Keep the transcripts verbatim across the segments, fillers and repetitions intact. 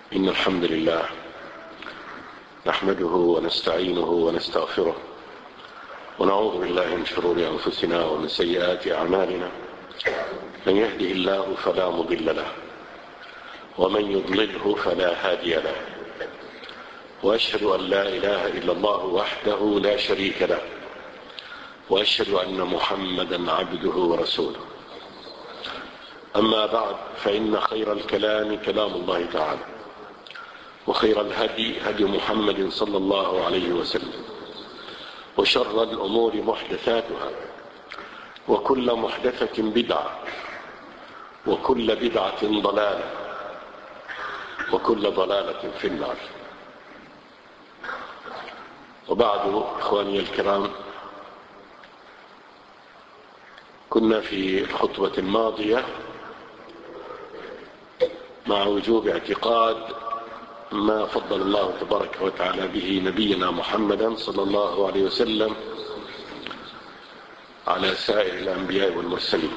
إن الحمد لله نحمده ونستعينه ونستغفره ونعوذ بالله من شرور أنفسنا ومن سيئات أعمالنا. من يهده الله فلا مضل له ومن يضلله فلا هادي له، وأشهد أن لا إله إلا الله وحده لا شريك له، وأشهد أن محمدا عبده ورسوله. أما بعد، فإن خير الكلام كلام الله تعالى، وخير الهدي هدي محمد صلى الله عليه وسلم، وشر الأمور محدثاتها، وكل محدثة بدعة، وكل بدعة ضلالة، وكل ضلالة في النار. وبعد، إخواني الكرام، كنا في الخطبة الماضية مع وجوب اعتقاد ما فضل الله تبارك وتعالى به نبينا محمدا صلى الله عليه وسلم على سائر الأنبياء والمرسلين.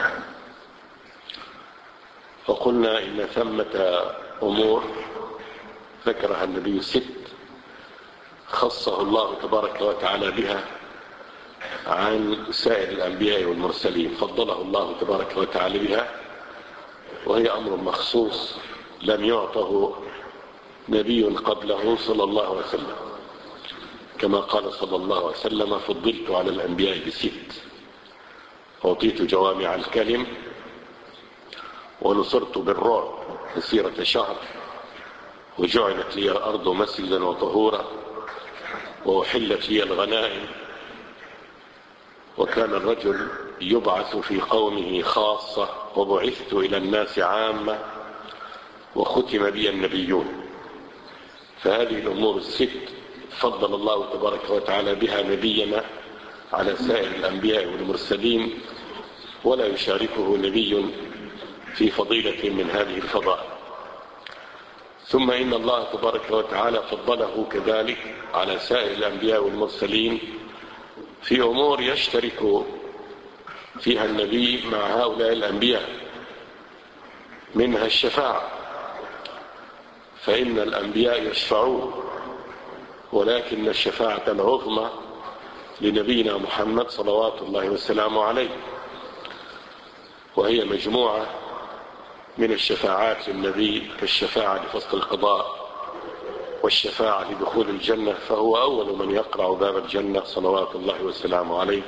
فقلنا إن ثمة أمور ذكرها النبي ست خصه الله تبارك وتعالى بها عن سائر الأنبياء والمرسلين، فضله الله تبارك وتعالى بها، وهي أمر مخصوص لم يعطه نبي قبله صلى الله عليه وسلم، كما قال صلى الله عليه وسلم: فضلت على الأنبياء بست، أعطيت جوامع الكلم، ونصرت بالرعب مسيرة شهر، وجعلت لي الأرض مسجدا وطهورا، وأحلت لي الغنائم. وكان الرجل يبعث في قومه خاصة، وبعثت إلى الناس عامة، وختم بي النبيون. فهذه الأمور الست فضل الله تبارك وتعالى بها نبينا على سائر الأنبياء والمرسلين، ولا يشاركه نبي في فضيلة من هذه الفضائل. ثم إن الله تبارك وتعالى فضله كذلك على سائر الأنبياء والمرسلين في أمور يشترك فيها النبي مع هؤلاء الأنبياء، منها الشفاعة، فإن الأنبياء يشفعون، ولكن الشفاعة العظمى لنبينا محمد صلوات الله وسلامه عليه، وهي مجموعة من الشفاعات للنبي، كالشفاعة لفصل القضاء، والشفاعة لدخول الجنة، فهو أول من يقرع باب الجنة صلوات الله وسلامه عليه.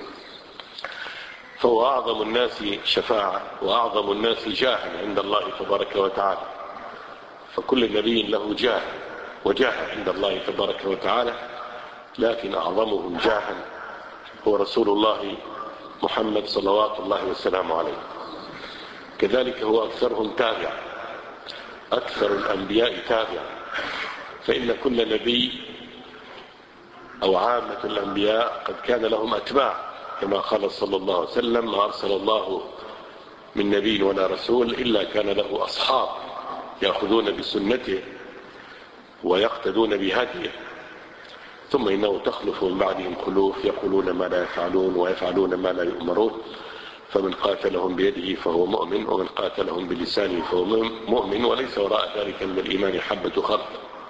فهو أعظم الناس شفاعة وأعظم الناس جاها عند الله تبارك وتعالى، فكل نبي له جاه وجاه عند الله تبارك وتعالى، لكن أعظمهم جاها هو رسول الله محمد صلوات الله وسلامه عليه. كذلك هو أكثرهم تابعا، أكثر الأنبياء تابعا، فإن كل نبي أو عامة الأنبياء قد كان لهم أتباع، كما قال صلى الله عليه وسلم: ما أرسل الله من نبي ولا رسول إلا كان له أصحاب يأخذون بسنته ويقتدون بهديه، ثم إنه تخلف من بعدهم خلوف يقولون ما لا يفعلون ويفعلون ما لا يؤمرون، فمن قاتلهم بيده فهو مؤمن، ومن قاتلهم بلسانه فهو مؤمن، وليس وراء ذلك من الإيمان حبة خردل.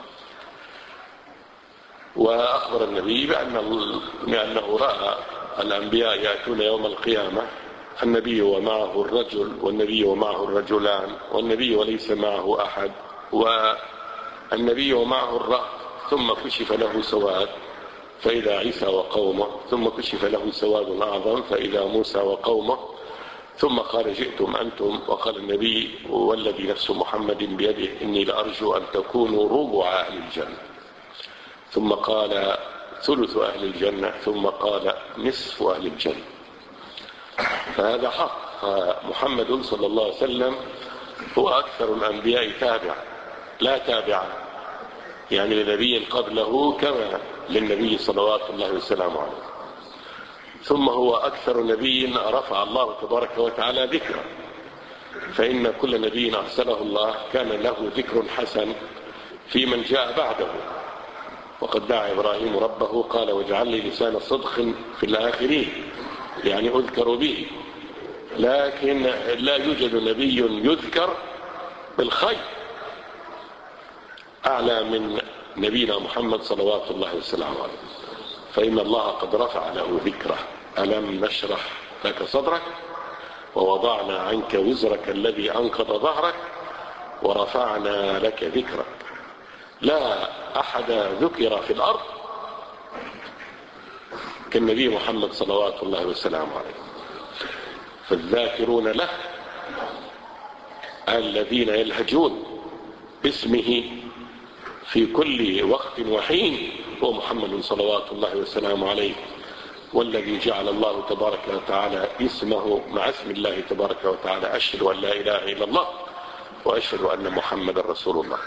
وأخبر النبي بأنه رأى الأنبياء يأتون يوم القيامة، النبي ومعه الرجل، والنبي ومعه الرجلان، والنبي وليس معه أحد، والنبي ومعه الرهط، ثم كشف له سواد فإذا عيسى وقومه، ثم كشف له سواد أعظم فإذا موسى وقومه، ثم قال: جئتم أنتم. وقال النبي: والذي نفس محمد بيده إني لأرجو أن تكونوا ربع أهل الجنة. ثم قال: ثلث أهل الجنة. ثم قال: نصف أهل الجنة. فهذا حق. محمد صلى الله عليه وسلم هو أكثر الأنبياء تابعا، لا تابعا يعني لنبي قبله كما للنبي صلوات الله وسلامه عليه. ثم هو أكثر نبي رفع الله تبارك وتعالى ذكره، فإن كل نبي أرسله الله كان له ذكر حسن في من جاء بعده. وقد دعا إبراهيم ربه قال: واجعل لي لسان صدق في الآخرين، يعني أذكر به. لكن لا يوجد نبي يذكر بالخير، أعلى من نبينا محمد صلوات الله وسلامه عليه، فإن الله قد رفع له ذكره. ألم نشرح لك صدرك ووضعنا عنك وزرك الذي أنقض ظهرك ورفعنا لك ذكرك. لا أحد ذكر في الأرض كالنبي محمد صلوات الله وسلامه عليه. فالذاكرون له الذين يلهجون باسمه في كل وقت وحين هو محمد صلوات الله وسلامه عليه، والذي جعل الله تبارك وتعالى اسمه مع اسم الله تبارك وتعالى. أشهد أن لا إله إلا الله وأشهد أن محمد رسول الله.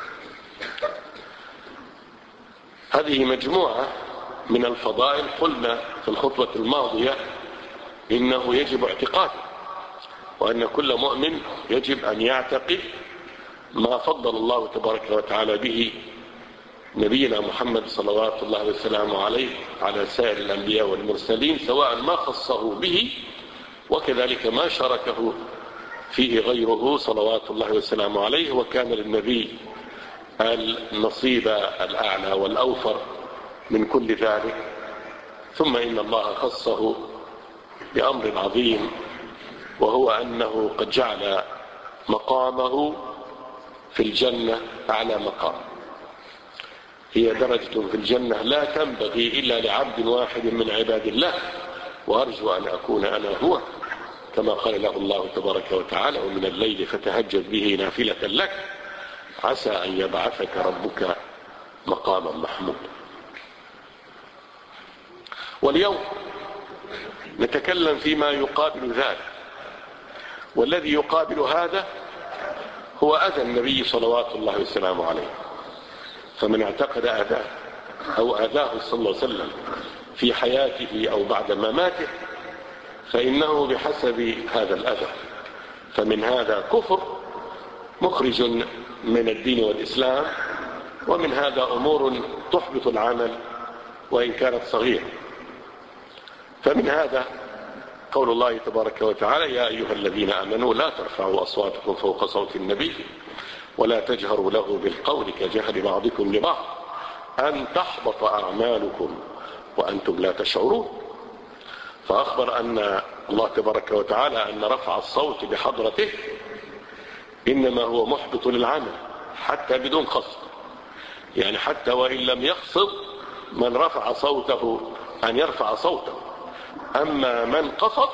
هذه مجموعة من الفضائل. قلنا في الخطبة الماضية إنه يجب اعتقاده، وأن كل مؤمن يجب أن يعتقد ما فضل الله تبارك وتعالى به نبينا محمد صلوات الله وسلامه عليه على سائر الأنبياء والمرسلين، سواء ما خصه به وكذلك ما شاركه فيه غيره صلوات الله وسلامه عليه، وكان للنبي النصيب الأعلى والأوفر من كل ذلك. ثم إن الله خصه بأمر عظيم، وهو أنه قد جعل مقامه في الجنة أعلى مقام. هي درجة في الجنة لا تنبغي إلا لعبد واحد من عباد الله، وأرجو أن أكون أنا هو، كما قال له الله تبارك وتعالى: ومن الليل فتهجد به نافلة لك عسى أن يبعثك ربك مقاما محمودا. واليوم نتكلم فيما يقابل ذلك، والذي يقابل هذا هو أذى النبي صلوات الله وسلامه عليه. فمن اعتقد أذاه أو أذاه صلى الله عليه وسلم في حياته أو بعد مماته فإنه بحسب هذا الأذى. فمن هذا كفر مخرج من الدين والإسلام، ومن هذا أمور تحبط العمل وإن كانت صغيرة. فمن هذا قول الله تبارك وتعالى: يا أيها الذين آمنوا لا ترفعوا أصواتكم فوق صوت النبي ولا تجهروا له بالقول كجهر بعضكم لبعض أن تحبط أعمالكم وأنتم لا تشعرون. فأخبر أن الله تبارك وتعالى أن رفع الصوت بحضرته إنما هو محبط للعمل حتى بدون قصد، يعني حتى وإن لم يقصد من رفع صوته أن يرفع صوته. أما من قصد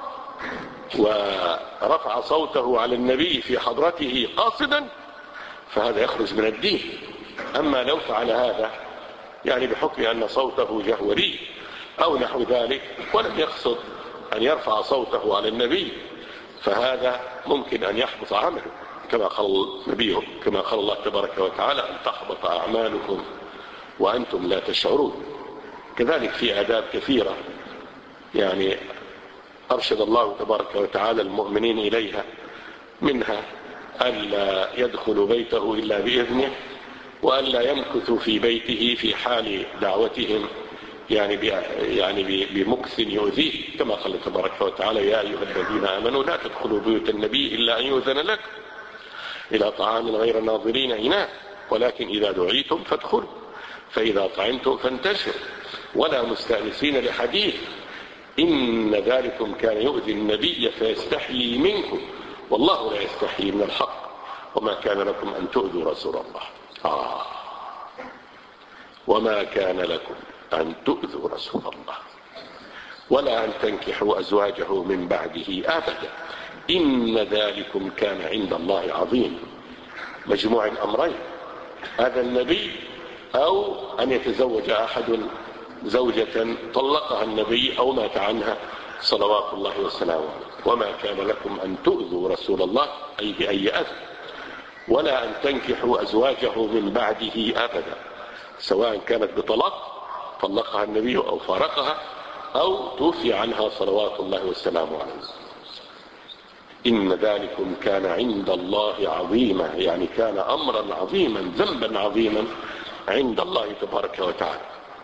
ورفع صوته على النبي في حضرته قاصدا فهذا يخرج من الدين. أما لو فعل هذا يعني بحكم أن صوته جهوري أو نحو ذلك ولم يقصد أن يرفع صوته على النبي فهذا ممكن أن يحبط عمله، كما قال النبي كما قال الله تبارك وتعالى: أن تحبط أعمالكم وأنتم لا تشعرون. كذلك في آداب كثيرة يعني أرشد الله تبارك وتعالى المؤمنين إليها، منها ألا يدخل بيته إلا بإذنه، وألا يمكثوا في بيته في حال دعوتهم يعني يعني بمكث يؤذيه، كما قال تبارك وتعالى: يا أيها الذين آمنوا لا تدخلوا بيوت النبي إلا أن يؤذن لكم إلى طعام غير ناظرين إناه ولكن إذا دعيتم فادخلوا فإذا طعمتم فانتشروا ولا مستأنسين لحديث إن ذلكم كان يؤذي النبي فيستحيي منكم والله لا يستحيي من الحق وما كان لكم أن تؤذوا رسول الله. آه. وما كان لكم أن تؤذوا رسول الله ولا أن تنكحوا أزواجه من بعده أبدا إن ذلكم كان عند الله عظيم. مجموع الأمرين: هذا النبي أو أن يتزوج أحد زوجة طلقها النبي أو مات عنها صلوات الله وسلامه عليه. وما كان لكم أن تؤذوا رسول الله أي بأي أذى، ولا أن تنكحوا أزواجه من بعده أبدا، سواء كانت بطلاق طلقها النبي أو فارقها أو توفي عنها صلوات الله وسلامه عليه. إن ذلكم كان عند الله عظيما، يعني كان أمرا عظيما ذنبا عظيما عند الله تبارك وتعالى.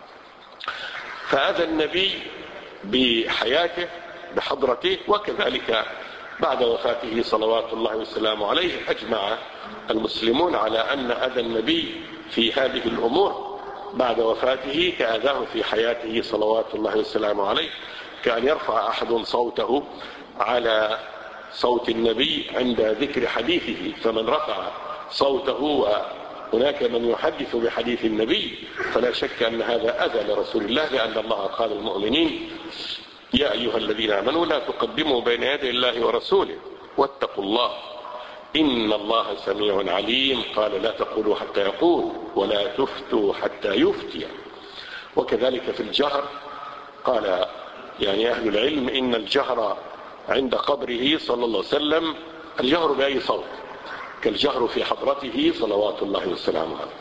فأذى النبي بحياته بحضرته، وكذلك بعد وفاته صلوات الله وسلامه عليه أجمع المسلمون على أن أذى النبي في هذه الأمور بعد وفاته كأذاه في حياته صلوات الله وسلامه عليه، كأن يرفع أحد صوته على صوت النبي عند ذكر حديثه، فمن رفع صوته وهناك من يحدث بحديث النبي فلا شك أن هذا أذى لرسول الله، لأن الله قال المؤمنين يا أيها الذين آمنوا لا تقدموا بين يدي الله ورسوله واتقوا الله إن الله سميع عليم. قال لا تقولوا حتى يقول ولا تفتوا حتى يفتي. وكذلك في الجهر قال يعني أهل العلم إن الجهر عند قبره صلى الله عليه وسلم الجهر بأي صوت كالجهر في حضرته صلوات الله وسلامه عليه.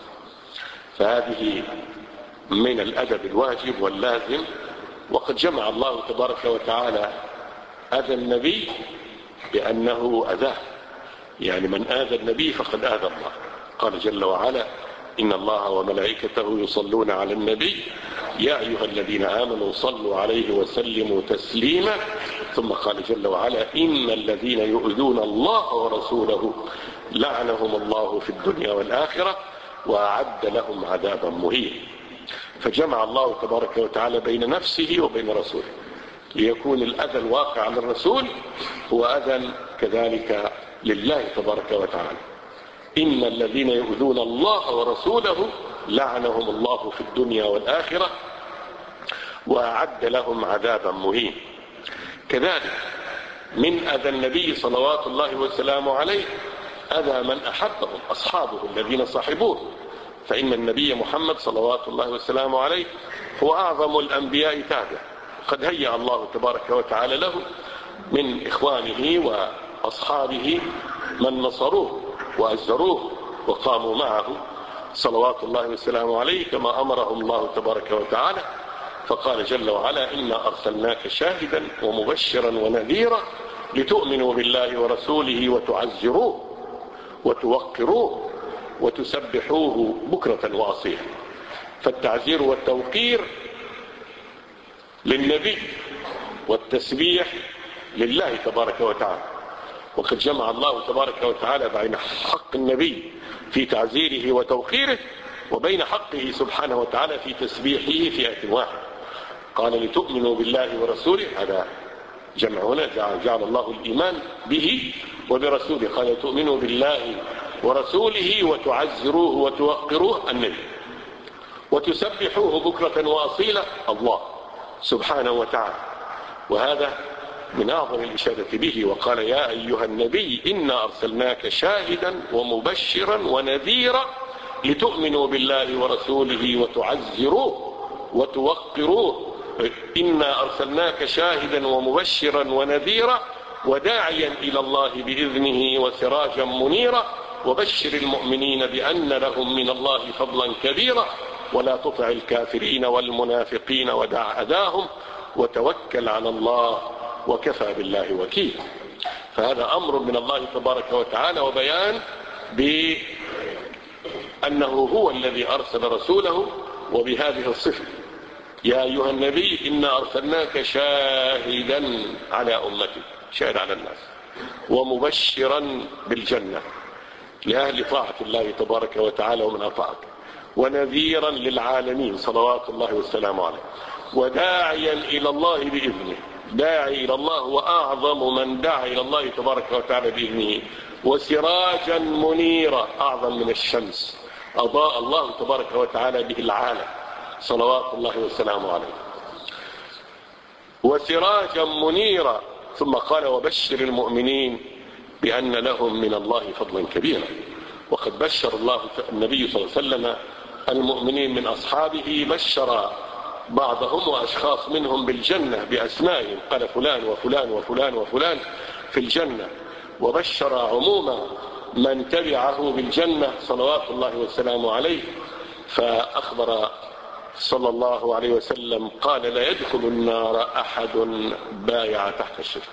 فهذه من الأدب الواجب واللازم. وقد جمع الله تبارك وتعالى أذى النبي بأنه أذاه، يعني من آذى النبي فقد آذى الله. قال جل وعلا إن الله وملائكته يصلون على النبي يا أيها الذين آمنوا صلوا عليه وسلموا تسليما. ثم قال جل وعلا إن الذين يؤذون الله ورسوله لعنهم الله في الدنيا والآخرة وأعد لهم عذابا مهينا. فجمع الله تبارك وتعالى بين نفسه وبين رسوله ليكون الأذى الواقع على الرسول هو أذى كذلك لله تبارك وتعالى. إن الذين يؤذون الله ورسوله لعنهم الله في الدنيا والآخرة وأعد لهم عذابا مهينا. كذلك من أذى النبي صلوات الله وسلامه عليه أذى من أحبهم أصحابه الذين صاحبوه، فإن النبي محمد صلوات الله وسلامه عليه هو أعظم الأنبياء تابعا. قد هيأ الله تبارك وتعالى له من إخوانه وأصحابه من نصروه وأزروه وقاموا معه صلوات الله وسلامه عليه كما أمرهم الله تبارك وتعالى. فقال جل وعلا إنا أرسلناك شاهدا ومبشرا ونذيرا لتؤمنوا بالله ورسوله وتعزروه وتوقروه وتسبحوه بكرة وأصيلا. فالتعزير والتوقير للنبي والتسبيح لله تبارك وتعالى. وقد جمع الله تبارك وتعالى بين حق النبي في تعزيره وتوقيره وبين حقه سبحانه وتعالى في تسبيحه في آية واحد. قال لتؤمنوا بالله ورسوله، هذا جمع هنا جعل الله الإيمان به وبرسوله. قال تؤمنوا بالله ورسوله وتعزروه وتوقروه النبي وتسبحوه بكرة وأصيلا الله سبحانه وتعالى. وهذا من أعظم الإشادة به. وقال يا أيها النبي إنا أرسلناك شاهدا ومبشرا ونذيرا لتؤمنوا بالله ورسوله وتعزروه وتوقروه. إنا أرسلناك شاهدا ومبشرا ونذيرا وداعيا إلى الله بإذنه وسراجا منيرا وبشر المؤمنين بأن لهم من الله فضلا كبيرا ولا تطع الكافرين والمنافقين ودع أذاهم وتوكل على الله وكفى بالله وكيلا. فهذا أمر من الله تبارك وتعالى وبيان بأنه هو الذي أرسل رسوله وبهذه الصفة يا أيها النبي إنا أرسلناك شاهدا على أمتك، شاهد على الناس، ومبشرا بالجنة لأهل طاعة الله تبارك وتعالى ومن أطاعته، ونذيرا للعالمين صلوات الله والسلام عليه، وداعيا إلى الله بإذنه. داعي إلى الله وأعظم من دعا إلى الله تبارك وتعالى بإذنه، وسراجا منيرا أعظم من الشمس أضاء الله تبارك وتعالى به العالم صلوات الله والسلام عليه، وسراجا منيرا. ثم قال وبشر المؤمنين بأن لهم من الله فضلا كبيرا. وقد بشر الله النبي صلى الله عليه وسلم المؤمنين من أصحابه، بشر بعضهم وأشخاص منهم بالجنة بأسمائهم، قال فلان وفلان وفلان وفلان في الجنة، وبشر عموما من تبعه بالجنة صلوات الله والسلام عليه. فأخبر صلى الله عليه وسلم قال لا يدخل النار أحد بايع تحت الشجرة،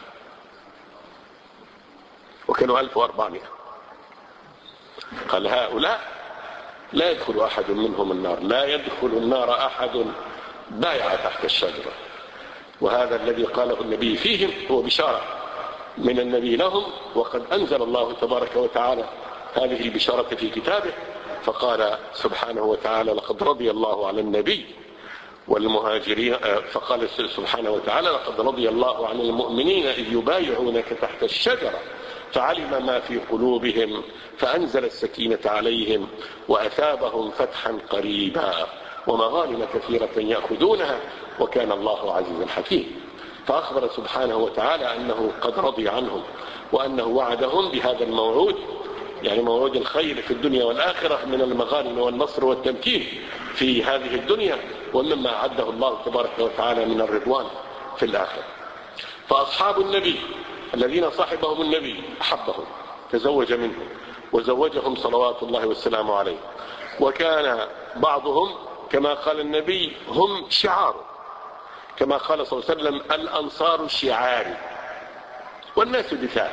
وكانوا ألف وأربعمائة. قال هؤلاء لا يدخل أحد منهم النار، لا يدخل النار أحد بايع تحت الشجرة. وهذا الذي قاله النبي فيهم هو بشارة من النبي لهم، وقد أنزل الله تبارك وتعالى هذه البشارة في كتابه فقال سبحانه وتعالى لقد رضي الله عن النبي والمهاجرين، فقال سبحانه وتعالى لقد رضي الله عن المؤمنين إذ يبايعونك تحت الشجرة فعلم ما في قلوبهم فأنزل السكينة عليهم وأثابهم فتحا قريبا ومغانم كثيرة يأخذونها وكان الله عزيزا حكيما. فأخبر سبحانه وتعالى أنه قد رضي عنهم وأنه وعدهم بهذا الموعود، يعني موعود الخير في الدنيا والآخرة من المغانم والنصر والتمكين في هذه الدنيا ومما أعده الله تبارك وتعالى من الرضوان في الآخرة. فأصحاب النبي الذين صاحبهم النبي أحبهم تزوج منهم وزوجهم صلوات الله والسلام عليه، وكان بعضهم كما قال النبي هم شعاره، كما قال صلى الله عليه وسلم الأنصار شعاري والناس دثار.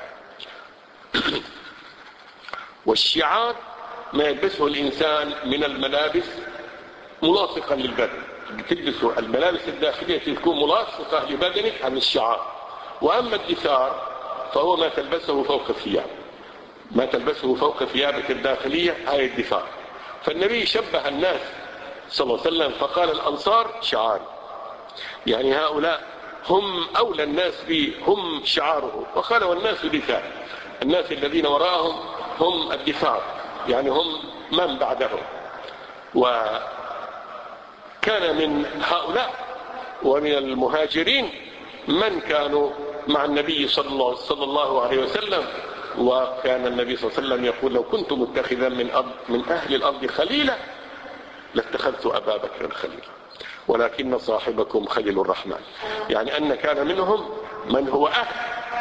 والشعار ما يلبسه الإنسان من الملابس ملاصقا للبدن، تلبسه الملابس الداخلية تكون ملاصقة لبدنك عن الشعار. وأما الدثار فهو ما تلبسه فوق الثياب، ما تلبسه فوق ثيابك الداخلية هاي الدثار. فالنبي شبه الناس صلى الله عليه وسلم فقال الأنصار شعار، يعني هؤلاء هم أولى الناس به، هم شعاره. وقال والناس دثار، الناس الذين وراءهم هم الدثار، يعني هم من بعدهم. وكان من هؤلاء ومن المهاجرين من كانوا مع النبي صلى الله عليه وسلم، وكان النبي صلى الله عليه وسلم يقول لو كنت متخذا من, أرض من أهل الأرض خليلا لاتخذت أبا بكر خليلا ولكن صاحبكم خليل الرحمن، يعني أن كان منهم من هو أهل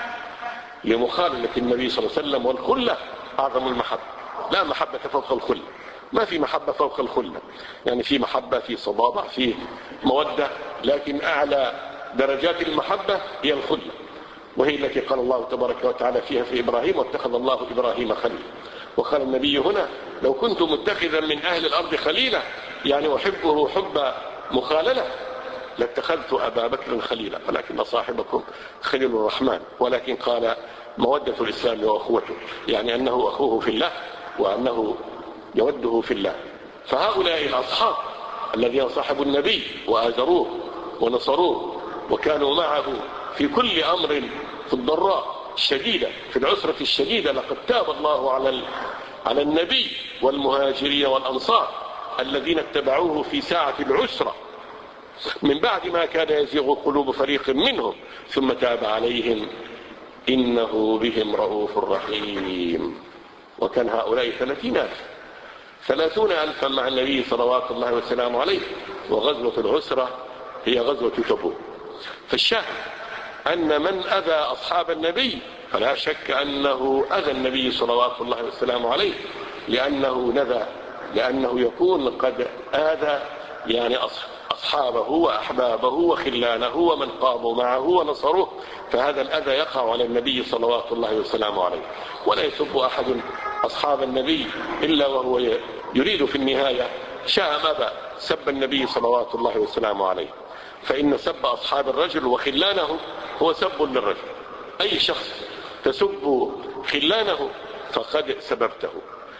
لمخالفة النبي صلى الله عليه وسلم. والخلة أعظم المحبة، لا محبة فوق الخلة، ما في محبة فوق الخلة، يعني في محبة، في صبابة، في مودة، لكن أعلى درجات المحبة هي الخلة، وهي التي قال الله تبارك وتعالى فيها في إبراهيم واتخذ الله إبراهيم خليلا. وقال النبي هنا لو كنت متخذا من أهل الأرض خليلا، يعني أحبه حب مخاللة، لاتخذت أبا بكر خليلا ولكن صاحبكم خليل الرحمن. ولكن قال مودة الإسلام وأخوته، يعني أنه أخوه في الله وأنه يوده في الله. فهؤلاء الأصحاب الذين صاحبوا النبي وآزروه ونصروه وكانوا معه في كل أمر، في الضراء الشديدة، في العسرة الشديدة، لقد تاب الله على على النبي والمهاجرين والأنصار الذين اتبعوه في ساعة العسرة من بعد ما كان يزيغ قلوب فريق منهم ثم تاب عليهم إنه بهم رؤوف رحيم. وكان هؤلاء ثلاثين ألف ثلاثون ألفا مع النبي صلوات الله وسلامه عليه. وغزوة العسرة هي غزوة تبوك. فالشاهد أن من أذى أصحاب النبي فلا شك أنه أذى النبي صلوات الله وسلامه عليه، لأنه نذى، لأنه يكون قد آذى يعني أصحابه وأحبابه وخلانه ومن قاموا معه ونصروه، فهذا الأذى يقع على النبي صلوات الله وسلامه عليه. ولا يسب أحد أصحاب النبي إلا وهو يريد في النهاية شاء ما أبى سب النبي صلوات الله وسلامه عليه. فإن سب أصحاب الرجل وخلانه هو سب للرجل، أي شخص تسب خلانه فقد سببته.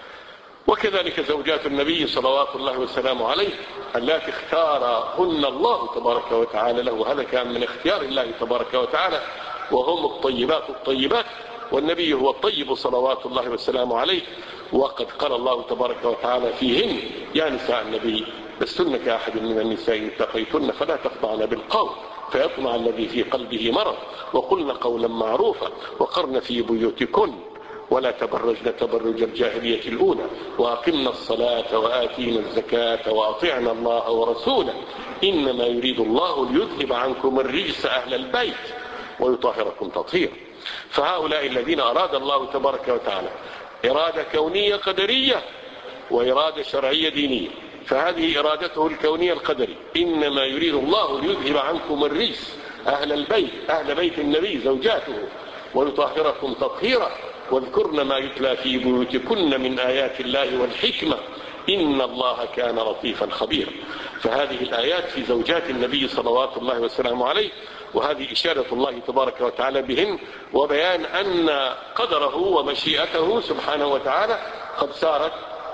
وكذلك زوجات النبي صلوات الله وسلامه عليه التي اختارهن الله تبارك وتعالى له، هذا كان من اختيار الله تبارك وتعالى، وهم الطيبات الطيبات، والنبي هو الطيب صلوات الله وسلامه عليه. وقد قال الله تبارك وتعالى فيهن يا نساء النبي لستن كأحد من النساء إن اتقيتن فلا تخضعن بالقول فيطمع الذي في قلبه مرض وقلن قولا معروفا وقرن في بيوتكن ولا تبرجن تبرج الجاهلية الأولى وأقمنا الصلاة وآتينا الزكاة وأطعنا الله ورسوله إنما يريد الله ليذهب عنكم الرجس أهل البيت ويطهركم تطهيرا. فهؤلاء الذين أراد الله تبارك وتعالى إرادة كونية قدرية وإرادة شرعية دينية، فهذه إرادته الكونية القدرية إنما يريد الله ليذهب عنكم الرجس أهل البيت، أهل بيت النبي زوجاته ويطهركم تطهيرا واذكرن ما يتلى في بيوتكن من آيات الله والحكمة إن الله كان لطيفا خبيرا. فهذه الآيات في زوجات النبي صلوات الله وسلامه عليه، وهذه إشارة الله تبارك وتعالى بهن وبيان أن قدره ومشيئته سبحانه وتعالى قد سارت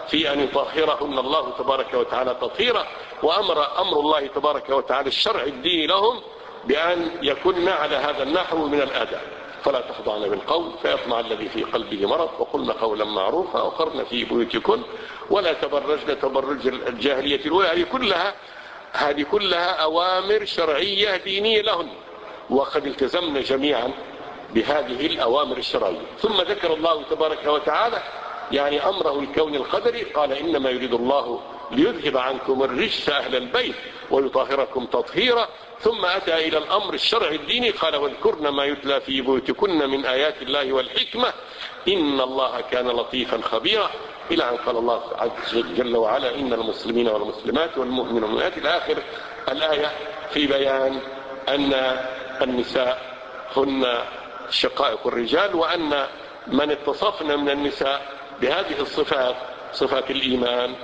في أن يطهرهن الله تبارك وتعالى تطهيرا، وأمر أمر الله تبارك وتعالى الشرع الديني لهم بأن يكن على هذا النحو من الأداء. فلا تخضعن بالقول فيطمع الذي في قلبه مرض وقلن قولا معروفا وقرن في بيوتكن ولا تبرجن تبرج الجاهلية الأولى. هذه كلها هذه كلها أوامر شرعية دينية لهن، وقد التزمنا جميعا بهذه الأوامر الشرعية. ثم ذكر الله تبارك وتعالى يعني أمره الكون القدري، قال إنما يريد الله ليذهب عنكم الرجس أهل البيت ويطهركم تطهيرا. ثم أتى إلى الأمر الشرعي الديني، قال واذكرن ما يتلى في بيوتكن من آيات الله والحكمة إن الله كان لطيفا خبيرا، إلى أن قال الله عز جل وعلا إن المسلمين والمسلمات والمؤمنين والمؤمنات إلى آخر الآية، في بيان أن النساء هن شقائق الرجال، وأن من اتصفن من النساء بهذه الصفات صفات الإيمان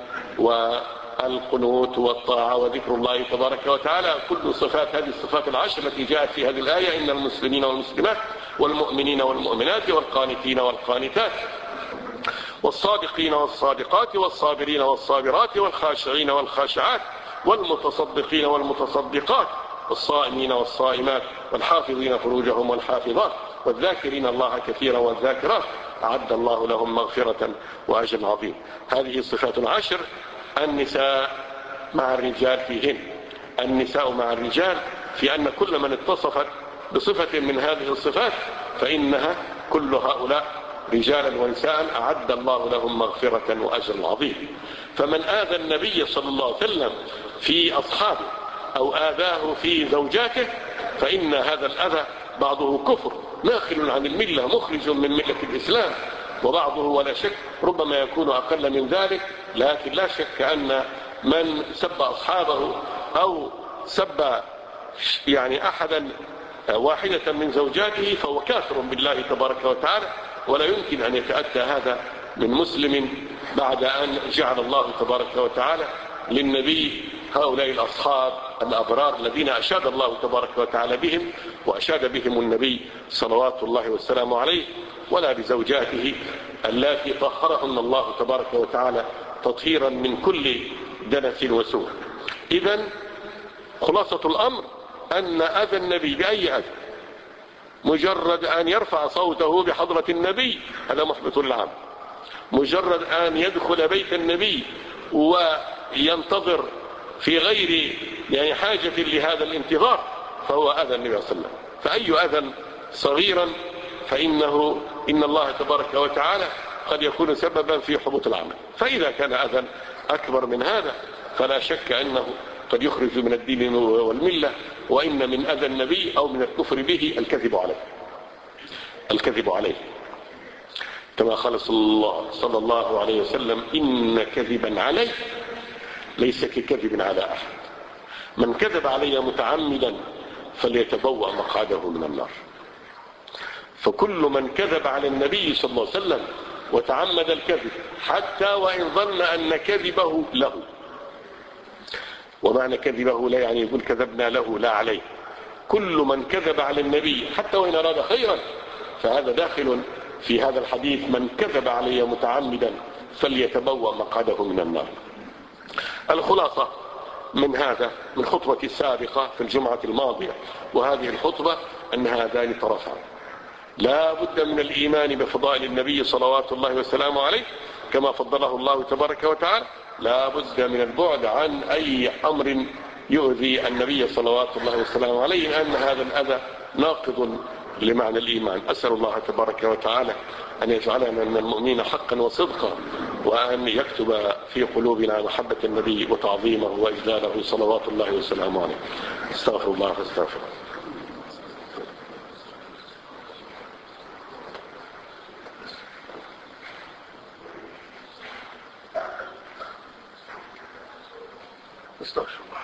والقنوت والطاعة وذكر الله تبارك وتعالى، كل صفات هذه الصفات العشر التي جاءت في هذه الآية إن المسلمين والمسلمات والمؤمنين والمؤمنات والقانتين والقانتات والصادقين والصادقات والصابرين والصابرات والخاشعين والخاشعات والمتصدقين والمتصدقات والصائمين والصائمات والحافظين فروجهم والحافظات والذاكرين الله كثيرا والذاكرات أعد الله لهم مغفرة وأجر عظيم. هذه صفات عشر النساء مع الرجال فيهن. النساء مع الرجال في أن كل من اتصفت بصفة من هذه الصفات فإنها كل هؤلاء رجالا ونساء أعد الله لهم مغفرة وأجر عظيم. فمن آذى النبي صلى الله عليه وسلم في أصحابه أو آذاه في زوجاته فإن هذا الأذى بعضه كفر ناخل عن الملة مخرج من ملة الإسلام، وبعضه ولا شك ربما يكون أقل من ذلك، لكن لا شك أن من سب أصحابه أو سب يعني أحدا واحدة من زوجاته فهو كافر بالله تبارك وتعالى، ولا يمكن أن يتأتى هذا من مسلم بعد أن جعل الله تبارك وتعالى للنبي هؤلاء الأصحاب الأبرار الذين أشاد الله تبارك وتعالى بهم وأشاد بهم النبي صلوات الله والسلام عليه، ولا بزوجاته التي طهرهن الله تبارك وتعالى تطهيرا من كل دنس وسوء. إذن خلاصة الأمر أن أذى النبي بأي أذى مجرد أن يرفع صوته بحضرة النبي هذا محبط للعام، مجرد أن يدخل بيت النبي وينتظر في غير يعني حاجة لهذا الانتظار فهو أذى النبي صلى الله عليه وسلم. فأي أذى صغيرا فإنه إن الله تبارك وتعالى قد يكون سببا في حبوط العمل، فإذا كان أذى أكبر من هذا فلا شك أنه قد يخرج من الدين والملة. وإن من أذى النبي أو من الكفر به الكذب عليه الكذب عليه كما قال صلى الله, صلى الله عليه وسلم إن كذبا علي ليس ككذب على أحد، من كذب علي متعمدا فليتبوأ مقعده من النار. فكل من كذب على النبي صلى الله عليه وسلم وتعمد الكذب حتى وإن ظن أن كذبه له، ومعنى كذبه لا يعني يقول كذبنا له لا عليه، كل من كذب على النبي حتى وإن أراد خيرا فهذا داخل في هذا الحديث من كذب علي متعمدا فليتبوأ مقعده من النار. الخلاصة من هذا من خطبة السابقة في الجمعة الماضية وهذه الخطبة أن هذان طرفان، لا بد من الإيمان بفضائل النبي صلوات الله وسلامه عليه كما فضله الله تبارك وتعالى، لا بد من البعد عن أي أمر يؤذي النبي صلوات الله وسلامه عليه، لأن هذا الأذى ناقض لمعنى الإيمان. أسأل الله تبارك وتعالى أن يجعلنا من المؤمنين حقا وصدقا، وأن يكتب في قلوبنا محبة النبي وتعظيمه وإجلاله صلوات الله وسلامه عليه. استغفر الله فاستغفر. استغفر الله.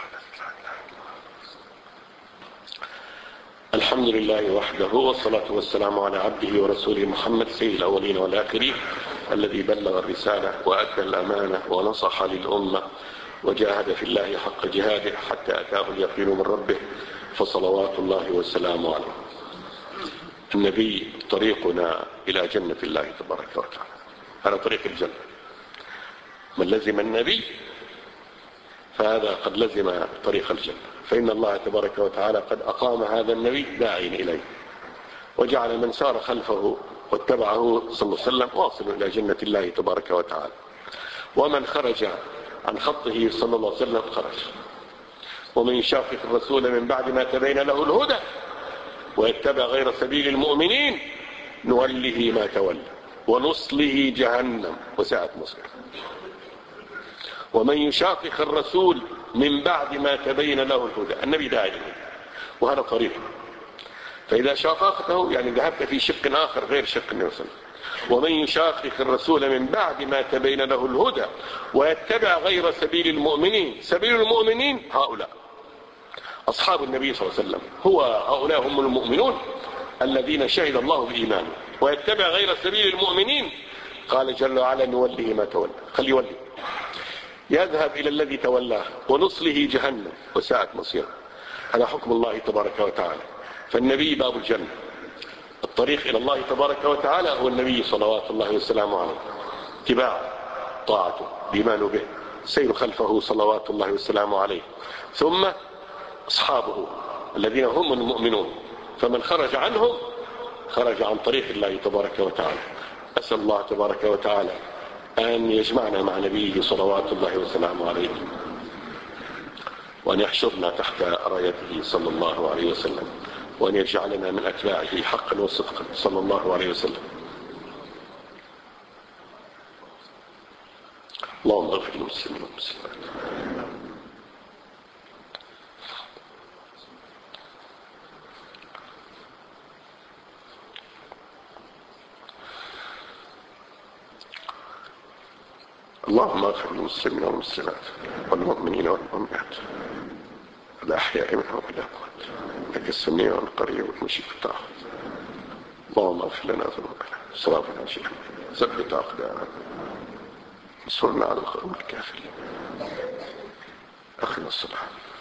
الحمد لله وحده والصلاة والسلام على عبده ورسوله محمد سيد الأولين والآخرين الذي بلغ الرسالة وأدى الأمانة ونصح للأمة وجاهد في الله حق جهاده حتى أتاه اليقين من ربه، فصلوات الله والسلام عليه. النبي طريقنا إلى جنة الله تبارك وتعالى، هذا طريق الجنة. من لزم النبي فهذا قد لزم طريق الجنة، فإن الله تبارك وتعالى قد أقام هذا النبي داعيا إليه، وجعل من سار خلفه واتبعه صلى الله عليه وسلم واصل إلى جنة الله تبارك وتعالى. ومن خرج عن خطه صلى الله عليه وسلم خرج. ومن يشاقق الرسول من بعد ما تبين له الهدى ويتبع غير سبيل المؤمنين نوله ما تولى ونصله جهنم وساءت مصيره. ومن يشاقق الرسول من بعد ما تبين له الهدى، النبي داعي وهذا طريقه، فإذا شاققته يعني ذهبت في شق آخر غير شق النبي صلى الله عليه وسلم. ومن يشاقق الرسول من بعد ما تبين له الهدى ويتبع غير سبيل المؤمنين، سبيل المؤمنين هؤلاء أصحاب النبي صلى الله عليه وسلم، هو هؤلاء هم المؤمنون الذين شهد الله بإيمانه. ويتبع غير سبيل المؤمنين قال جل وعلا نوله ما تولى، خلي يولي، يذهب إلى الذي تولاه ونصله جهنم وساءت مصيره. هذا حكم الله تبارك وتعالى. فالنبي باب الجنة، الطريق إلى الله تبارك وتعالى هو النبي صلوات الله وسلامه عليه، اتباع طاعته الإيمان به، سير خلفه صلوات الله وسلامه عليه، ثم أصحابه الذين هم المؤمنون، فمن خرج عنهم خرج عن طريق الله تبارك وتعالى. أسأل الله تبارك وتعالى أن يجمعنا مع نبيه صلوات الله وسلامه عليه، وأن يحشرنا تحت رايته صلى الله عليه وسلم، وأن يجعلنا من أتباعه حقا وصدقا صلى الله عليه وسلم. اللهم اغفر للمسلمين والمسلمات. اللهم اغفر للمسلمين والمسلمات والمؤمنين والمؤمنات الأحياء منهم والأموات، إنك السميع والقريب والمجيب الدعوات. اللهم اغفر لنا ذنوبنا إسرافنا وجهلنا، ثبت أقدامنا، انصرنا على القوم الكافرين. أخنا الصلاة.